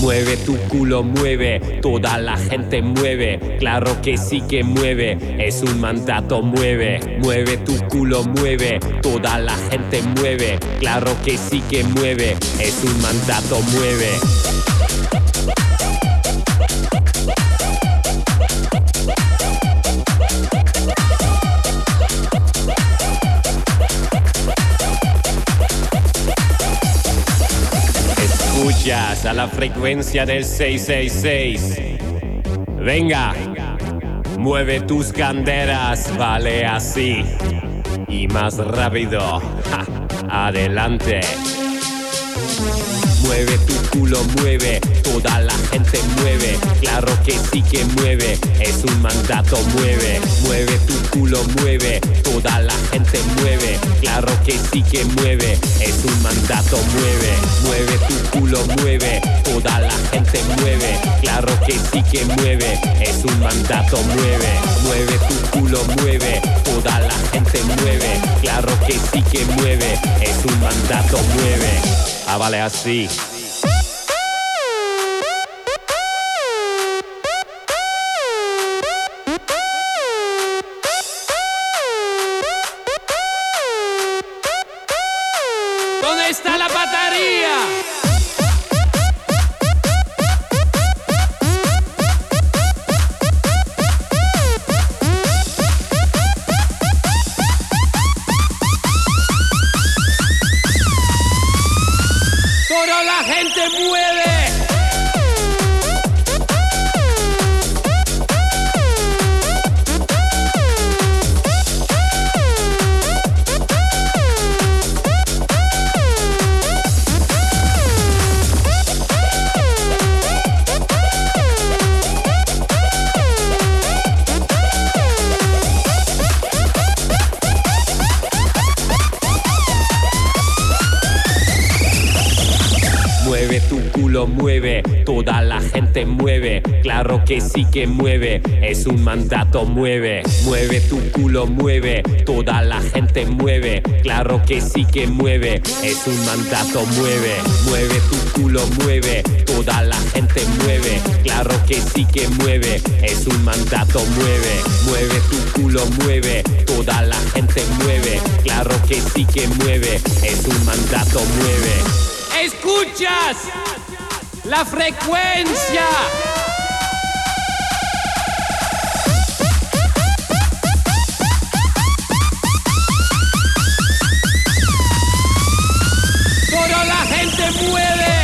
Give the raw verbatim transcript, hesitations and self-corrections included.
Mueve tu culo, mueve, toda la gente mueve, claro que sí que mueve, es un mandato, mueve. Mueve tu culo, mueve, toda la gente mueve, claro que sí que mueve, es un mandato, mueve. Escuchas a la frecuencia del seiscientos sesenta y seis. Venga, mueve tus caderas, vale así. Y más rápido, ja, adelante. Mueve tu culo, mueve, toda la gente mueve, claro que sí que mueve, es un mandato, mueve. Mueve tu culo, mueve, toda la gente mueve, claro que sí que mueve, es un mandato, mueve. Mueve tu culo, mueve, toda la gente mueve, claro que sí que mueve, es un mandato, mueve. Mueve tu culo, mueve, toda la gente mueve, claro que sí que mueve, es un mandato, mueve. Ah, vale, así. ¿Dónde está la batería? Toda la gente mueve. Mueve tu culo, mueve, toda la gente mueve, claro que sí que mueve, es un mandato, mueve. Mueve tu culo, mueve, toda la gente mueve, claro que sí que mueve, es un mandato, mueve. Mueve tu culo, mueve, toda la gente mueve, claro que sí que mueve, es un mandato, mueve. Mueve tu culo, mueve, toda la gente mueve, claro que sí que mueve, es un mandato, mueve. ¿Escuchas la frecuencia? Toda la gente mueve.